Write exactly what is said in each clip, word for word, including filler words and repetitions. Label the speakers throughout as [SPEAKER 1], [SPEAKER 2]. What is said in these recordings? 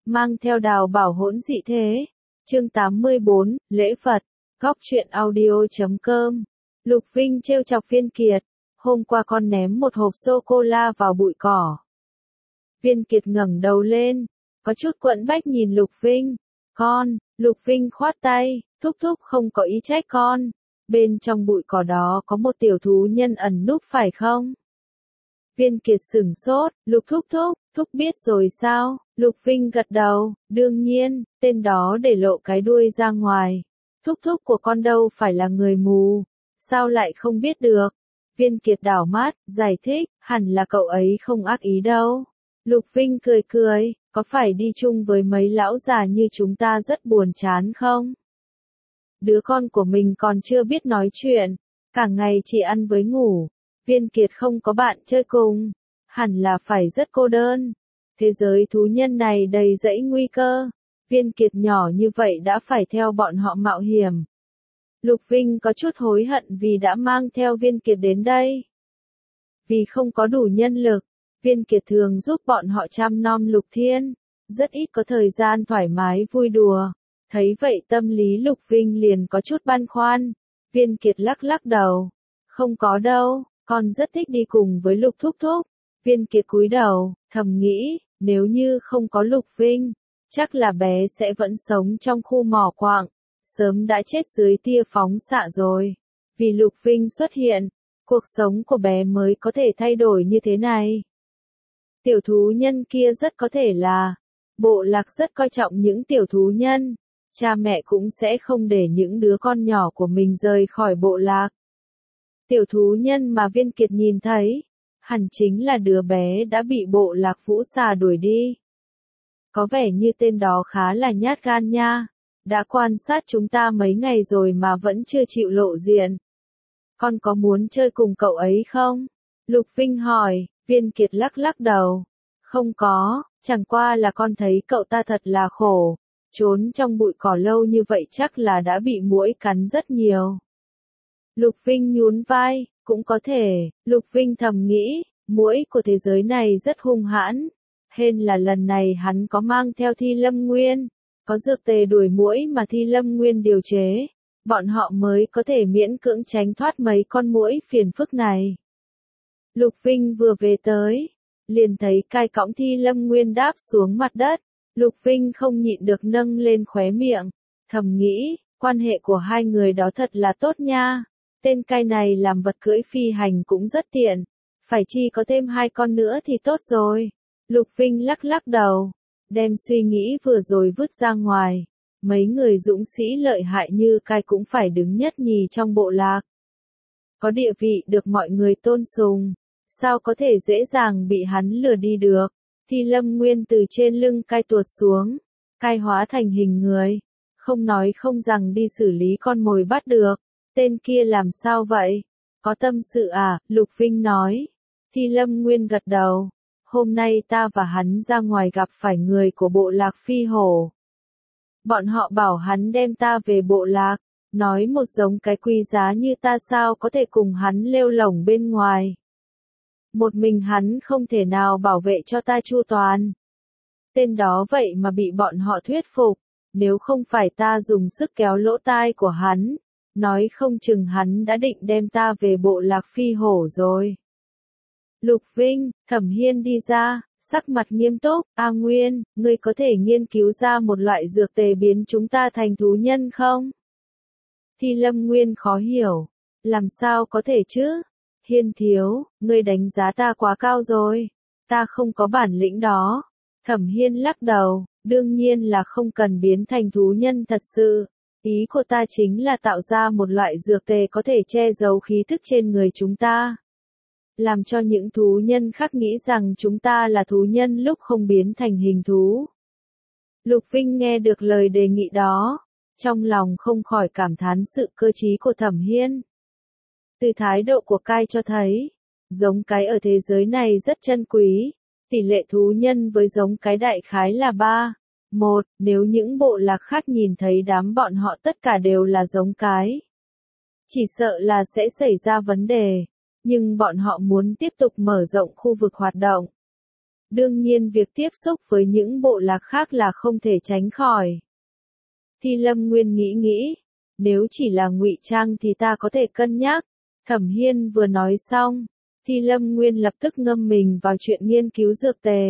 [SPEAKER 1] mang theo đào bảo hỗn dị thế. Chương tám mươi bốn, lễ Phật, góc truyện audio.com. Lục Vinh trêu chọc Viên Kiệt, hôm qua con ném một hộp sô-cô-la vào bụi cỏ. Viên Kiệt ngẩng đầu lên, có chút quẫn bách nhìn Lục Vinh. Con, Lục Vinh khoát tay, thúc thúc không có ý trách con. Bên trong bụi cỏ đó có một tiểu thú nhân ẩn núp phải không? Viên Kiệt sửng sốt, Lục thúc thúc, thúc biết rồi sao? Lục Vinh gật đầu, đương nhiên, tên đó để lộ cái đuôi ra ngoài. Thúc thúc của con đâu phải là người mù, sao lại không biết được? Viên Kiệt đảo mắt, giải thích, hẳn là cậu ấy không ác ý đâu. Lục Vinh cười cười, có phải đi chung với mấy lão già như chúng ta rất buồn chán không? Đứa con của mình còn chưa biết nói chuyện, cả ngày chỉ ăn với ngủ. Viên Kiệt không có bạn chơi cùng, hẳn là phải rất cô đơn. Thế giới thú nhân này đầy rẫy nguy cơ. Viên Kiệt nhỏ như vậy đã phải theo bọn họ mạo hiểm. Lục Vinh có chút hối hận vì đã mang theo Viên Kiệt đến đây. Vì không có đủ nhân lực, Viên Kiệt thường giúp bọn họ chăm nom Lục Thiên, rất ít có thời gian thoải mái vui đùa. Thấy vậy tâm lý Lục Vinh liền có chút băn khoăn. Viên Kiệt lắc lắc đầu. Không có đâu, con rất thích đi cùng với Lục thúc thúc. Viên Kiệt cúi đầu, thầm nghĩ, nếu như không có Lục Vinh, chắc là bé sẽ vẫn sống trong khu mỏ quặng, sớm đã chết dưới tia phóng xạ rồi. Vì Lục Vinh xuất hiện, cuộc sống của bé mới có thể thay đổi như thế này. Tiểu thú nhân kia rất có thể là, bộ lạc rất coi trọng những tiểu thú nhân, cha mẹ cũng sẽ không để những đứa con nhỏ của mình rời khỏi bộ lạc. Tiểu thú nhân mà Viên Kiệt nhìn thấy, hẳn chính là đứa bé đã bị bộ lạc Vũ Xà đuổi đi. Có vẻ như tên đó khá là nhát gan nha, đã quan sát chúng ta mấy ngày rồi mà vẫn chưa chịu lộ diện. Con có muốn chơi cùng cậu ấy không? Lục Vinh hỏi. Viên Kiệt lắc lắc đầu. Không có, chẳng qua là con thấy cậu ta thật là khổ, trốn trong bụi cỏ lâu như vậy chắc là đã bị muỗi cắn rất nhiều. Lục Vinh nhún vai, cũng có thể. Lục Vinh thầm nghĩ, muỗi của thế giới này rất hung hãn. Hên là lần này hắn có mang theo Thi Lâm Nguyên, có dược tề đuổi muỗi mà Thi Lâm Nguyên điều chế, bọn họ mới có thể miễn cưỡng tránh thoát mấy con muỗi phiền phức này. Lục Vinh vừa về tới, liền thấy cai cõng Thi Lâm Nguyên đáp xuống mặt đất. Lục Vinh không nhịn được nâng lên khóe miệng, thầm nghĩ, quan hệ của hai người đó thật là tốt nha. Tên cai này làm vật cưỡi phi hành cũng rất tiện, phải chi có thêm hai con nữa thì tốt rồi. Lục Vinh lắc lắc đầu, đem suy nghĩ vừa rồi vứt ra ngoài. Mấy người dũng sĩ lợi hại như cai cũng phải đứng nhất nhì trong bộ lạc. Có địa vị được mọi người tôn sùng, sao có thể dễ dàng bị hắn lừa đi được. Thi Lâm Nguyên từ trên lưng cai tuột xuống, cai hóa thành hình người, không nói không rằng đi xử lý con mồi bắt được. Tên kia làm sao vậy? Có tâm sự à? Lục Vinh nói. Thi Lâm Nguyên gật đầu. Hôm nay ta và hắn ra ngoài gặp phải người của bộ lạc Phi Hổ. Bọn họ bảo hắn đem ta về bộ lạc, nói một giống cái quý giá như ta sao có thể cùng hắn lêu lổng bên ngoài. Một mình hắn không thể nào bảo vệ cho ta chu toàn. Tên đó vậy mà bị bọn họ thuyết phục, nếu không phải ta dùng sức kéo lỗ tai của hắn, nói không chừng hắn đã định đem ta về bộ lạc Phi Hổ rồi. Lục Vinh, Thẩm Hiên đi ra, sắc mặt nghiêm túc, A Nguyên, ngươi có thể nghiên cứu ra một loại dược tề biến chúng ta thành thú nhân không? Thi Lâm Nguyên khó hiểu, làm sao có thể chứ? Hiên thiếu, ngươi đánh giá ta quá cao rồi, ta không có bản lĩnh đó. Thẩm Hiên lắc đầu, đương nhiên là không cần biến thành thú nhân thật sự. Ý của ta chính là tạo ra một loại dược tề có thể che giấu khí thức trên người chúng ta. Làm cho những thú nhân khác nghĩ rằng chúng ta là thú nhân lúc không biến thành hình thú. Lục Vinh nghe được lời đề nghị đó, trong lòng không khỏi cảm thán sự cơ trí của Thẩm Hiên. Từ thái độ của cai cho thấy, giống cái ở thế giới này rất chân quý, tỷ lệ thú nhân với giống cái đại khái là ba, một, nếu những bộ lạc khác nhìn thấy đám bọn họ tất cả đều là giống cái. Chỉ sợ là sẽ xảy ra vấn đề. Nhưng bọn họ muốn tiếp tục mở rộng khu vực hoạt động. Đương nhiên việc tiếp xúc với những bộ lạc khác là không thể tránh khỏi. Thi Lâm Nguyên nghĩ nghĩ, nếu chỉ là ngụy trang thì ta có thể cân nhắc. Thẩm Hiên vừa nói xong, Thi Lâm Nguyên lập tức ngâm mình vào chuyện nghiên cứu dược tề.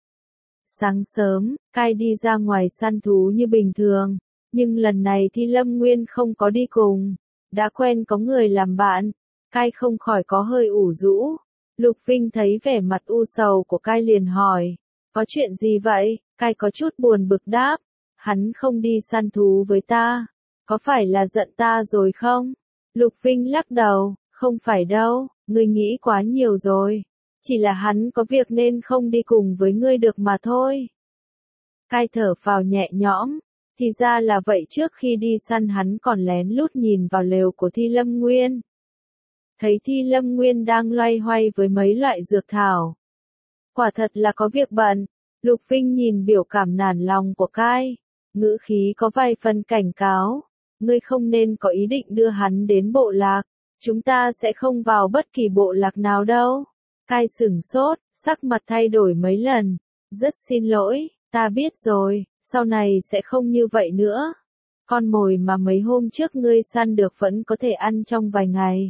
[SPEAKER 1] Sáng sớm, Cai đi ra ngoài săn thú như bình thường, nhưng lần này Thi Lâm Nguyên không có đi cùng. Đã quen có người làm bạn, Cai không khỏi có hơi ủ rũ. Lục Vinh thấy vẻ mặt u sầu của Cai liền hỏi, có chuyện gì vậy? Cai có chút buồn bực đáp, hắn không đi săn thú với ta, có phải là giận ta rồi không? Lục Vinh lắc đầu, không phải đâu, ngươi nghĩ quá nhiều rồi, chỉ là hắn có việc nên không đi cùng với ngươi được mà thôi. Cai thở phào nhẹ nhõm, thì ra là vậy, trước khi đi săn hắn còn lén lút nhìn vào lều của Thi Lâm Nguyên. Thấy Thi Lâm Nguyên đang loay hoay với mấy loại dược thảo. Quả thật là có việc bận. Lục Vinh nhìn biểu cảm nản lòng của Cai, ngữ khí có vài phần cảnh cáo. Ngươi không nên có ý định đưa hắn đến bộ lạc, chúng ta sẽ không vào bất kỳ bộ lạc nào đâu. Cai sửng sốt, sắc mặt thay đổi mấy lần. Rất xin lỗi, ta biết rồi, sau này sẽ không như vậy nữa. Con mồi mà mấy hôm trước ngươi săn được vẫn có thể ăn trong vài ngày.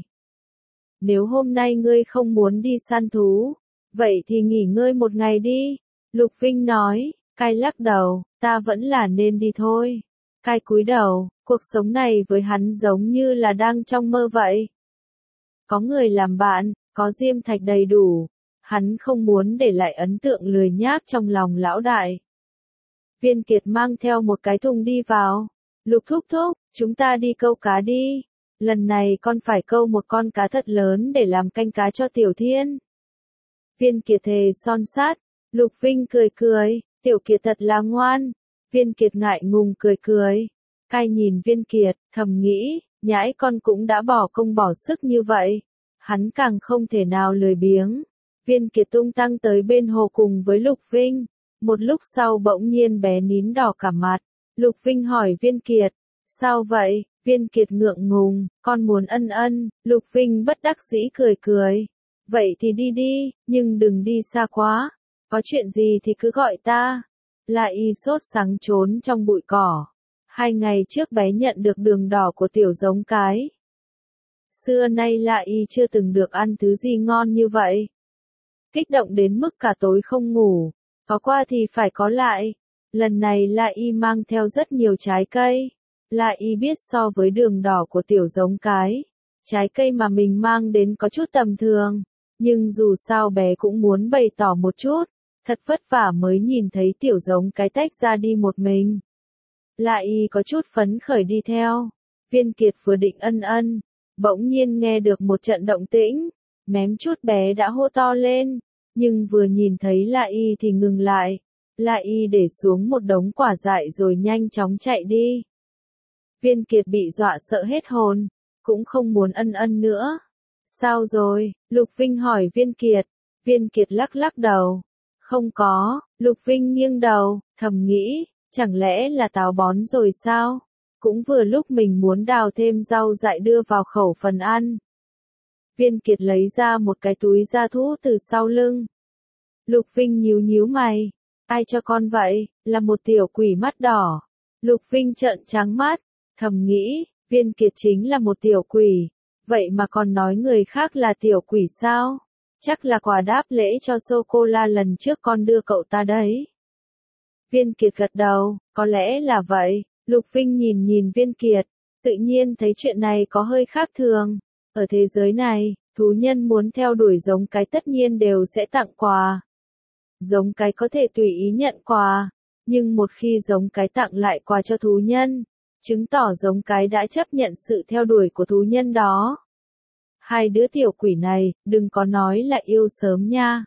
[SPEAKER 1] Nếu hôm nay ngươi không muốn đi săn thú, vậy thì nghỉ ngơi một ngày đi. Lục Vinh nói. Cai lắc đầu, ta vẫn là nên đi thôi. Cai cúi đầu, cuộc sống này với hắn giống như là đang trong mơ vậy. Có người làm bạn, có diêm thạch đầy đủ, hắn không muốn để lại ấn tượng lười nhác trong lòng lão đại. Viên Kiệt mang theo một cái thùng đi vào. Lục thúc thúc, chúng ta đi câu cá đi. Lần này con phải câu một con cá thật lớn để làm canh cá cho Tiểu Thiên. Viên Kiệt thề son sát. Lục Vinh cười cười, Tiểu Kiệt thật là ngoan. Viên Kiệt ngại ngùng cười cười. Cai nhìn Viên Kiệt, thầm nghĩ, nhãi con cũng đã bỏ công bỏ sức như vậy. Hắn càng không thể nào lười biếng. Viên Kiệt tung tăng tới bên hồ cùng với Lục Vinh. Một lúc sau bỗng nhiên bé nín đỏ cả mặt. Lục Vinh hỏi Viên Kiệt, sao vậy? Viên Kiệt ngượng ngùng, con muốn ân ân. Lục Vinh bất đắc dĩ cười cười. Vậy thì đi đi, nhưng đừng đi xa quá. Có chuyện gì thì cứ gọi ta. La Y sốt sắng trốn trong bụi cỏ. Hai ngày trước bé nhận được đường đỏ của tiểu giống cái. Xưa nay La Y chưa từng được ăn thứ gì ngon như vậy. Kích động đến mức cả tối không ngủ. Có qua thì phải có lại. Lần này La Y mang theo rất nhiều trái cây. La Y biết so với đường đỏ của tiểu giống cái, trái cây mà mình mang đến có chút tầm thường. Nhưng dù sao bé cũng muốn bày tỏ một chút. Thật vất vả mới nhìn thấy tiểu giống cái tách ra đi một mình. La Y có chút phấn khởi đi theo. Viên Kiệt vừa định ân ân, bỗng nhiên nghe được một trận động tĩnh. Mém chút bé đã hô to lên. Nhưng vừa nhìn thấy La Y thì ngừng lại. La Y để xuống một đống quả dại rồi nhanh chóng chạy đi. Viên Kiệt bị dọa sợ hết hồn, cũng không muốn ân ân nữa. Sao rồi? Lục Vinh hỏi Viên Kiệt. Viên Kiệt lắc lắc đầu. Không có. Lục Vinh nghiêng đầu, thầm nghĩ, chẳng lẽ là táo bón rồi sao? Cũng vừa lúc mình muốn đào thêm rau dại đưa vào khẩu phần ăn. Viên Kiệt lấy ra một cái túi da thú từ sau lưng. Lục Vinh nhíu nhíu mày. Ai cho con vậy? Là một tiểu quỷ mắt đỏ. Lục Vinh trợn trắng mắt, thầm nghĩ, Viên Kiệt chính là một tiểu quỷ. Vậy mà còn nói người khác là tiểu quỷ sao? Chắc là quà đáp lễ cho sô-cô-la lần trước con đưa cậu ta đấy. Viên Kiệt gật đầu, có lẽ là vậy. Lục Vinh nhìn nhìn Viên Kiệt, tự nhiên thấy chuyện này có hơi khác thường. Ở thế giới này, thú nhân muốn theo đuổi giống cái tất nhiên đều sẽ tặng quà. Giống cái có thể tùy ý nhận quà, nhưng một khi giống cái tặng lại quà cho thú nhân, chứng tỏ giống cái đã chấp nhận sự theo đuổi của thú nhân đó. Hai đứa tiểu quỷ này, đừng có nói là yêu sớm nha.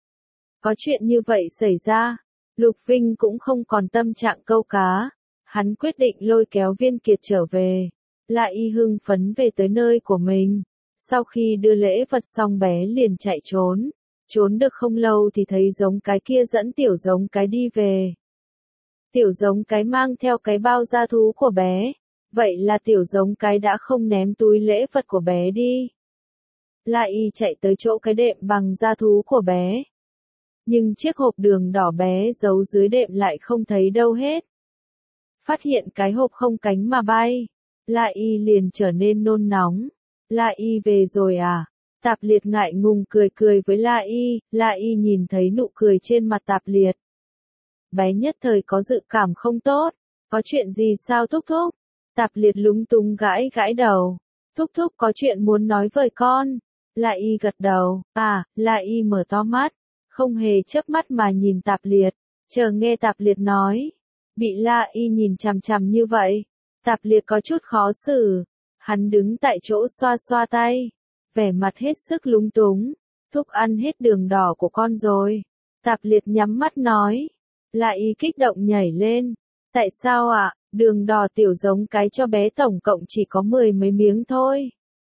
[SPEAKER 1] Có chuyện như vậy xảy ra, Lục Vinh cũng không còn tâm trạng câu cá. Hắn quyết định lôi kéo Viên Kiệt trở về. La Y hưng phấn về tới nơi của mình. Sau khi đưa lễ vật xong bé liền chạy trốn. Trốn được không lâu thì thấy giống cái kia dẫn tiểu giống cái đi về. Tiểu giống cái mang theo cái bao da thú của bé. Vậy là tiểu giống cái đã không ném túi lễ vật của bé đi. La Y chạy tới chỗ cái đệm bằng da thú của bé. Nhưng chiếc hộp đường đỏ bé giấu dưới đệm lại không thấy đâu hết. Phát hiện cái hộp không cánh mà bay, La Y liền trở nên nôn nóng. La Y về rồi à? Tạp Liệt ngại ngùng cười cười với La Y, La Y nhìn thấy nụ cười trên mặt Tạp Liệt. Bé nhất thời có dự cảm không tốt, có chuyện gì sao thúc thúc? Tạp Liệt lúng túng gãi gãi đầu. Thúc thúc có chuyện muốn nói với con. La Y gật đầu, à, La Y mở to mắt, không hề chớp mắt mà nhìn Tạp Liệt, chờ nghe Tạp Liệt nói. Bị La Y nhìn chằm chằm như vậy, Tạp Liệt có chút khó xử, hắn đứng tại chỗ xoa xoa tay, vẻ mặt hết sức lúng túng. Thúc ăn hết đường đỏ của con rồi. Tạp Liệt nhắm mắt nói. La Y kích động nhảy lên. Tại sao ạ? À? Đường đỏ tiểu giống cái cho bé tổng cộng chỉ có mười mấy miếng thôi.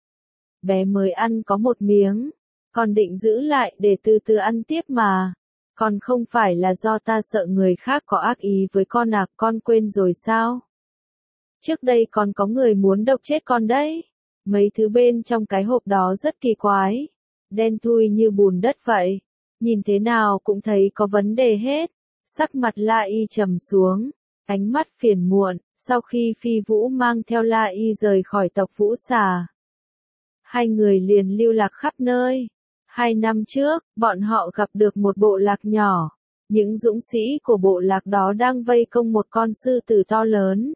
[SPEAKER 1] Bé mới ăn có một miếng, con định giữ lại để từ từ ăn tiếp mà. Còn không phải là do ta sợ người khác có ác ý với con à, con quên rồi sao? Trước đây còn có người muốn độc chết con đấy. Mấy thứ bên trong cái hộp đó rất kỳ quái, đen thui như bùn đất vậy, nhìn thế nào cũng thấy có vấn đề hết. Sắc mặt La Y trầm xuống, ánh mắt phiền muộn, sau khi Phi Vũ mang theo La Y rời khỏi tộc Vũ Xà. Hai người liền lưu lạc khắp nơi. Hai năm trước, bọn họ gặp được một bộ lạc nhỏ. Những dũng sĩ của bộ lạc đó đang vây công một con sư tử to lớn.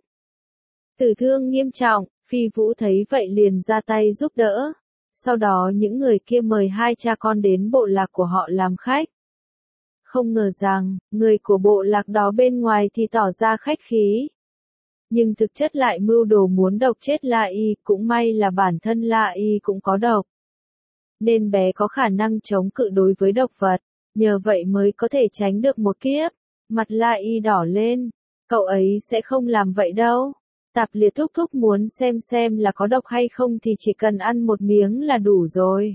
[SPEAKER 1] Tử thương nghiêm trọng, Phi Vũ thấy vậy liền ra tay giúp đỡ. Sau đó những người kia mời hai cha con đến bộ lạc của họ làm khách. Không ngờ rằng, người của bộ lạc đó bên ngoài thì tỏ ra khách khí. Nhưng thực chất lại mưu đồ muốn độc chết La Y, cũng may là bản thân La Y cũng có độc. Nên bé có khả năng chống cự đối với độc vật, nhờ vậy mới có thể tránh được một kiếp. Mặt La Y đỏ lên, cậu ấy sẽ không làm vậy đâu. Tạp Liệt thúc thúc muốn xem xem là có độc hay không thì chỉ cần ăn một miếng là đủ rồi.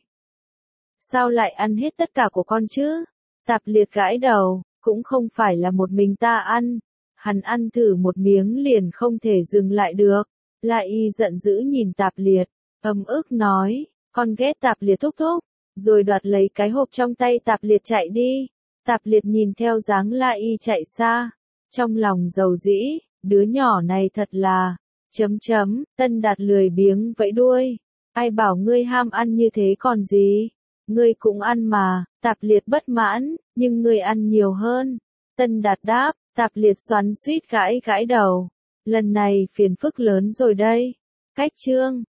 [SPEAKER 1] Sao lại ăn hết tất cả của con chứ? Tạp Liệt gãi đầu, cũng không phải là một mình ta ăn. Hắn ăn thử một miếng liền không thể dừng lại được. La Y giận dữ nhìn Tạp Liệt, ấm ức nói, con ghét Tạp Liệt thúc thúc, rồi đoạt lấy cái hộp trong tay Tạp Liệt chạy đi. Tạp Liệt nhìn theo dáng La Y chạy xa, trong lòng dầu dĩ, đứa nhỏ này thật là, chấm chấm, Tân Đạt lười biếng vẫy đuôi, ai bảo ngươi ham ăn như thế còn gì, ngươi cũng ăn mà. Tạp Liệt bất mãn, nhưng ngươi ăn nhiều hơn. Tân Đạt đáp. Tạp Liệt xoắn xuýt gãi gãi đầu. Lần này phiền phức lớn rồi đây. Cách chương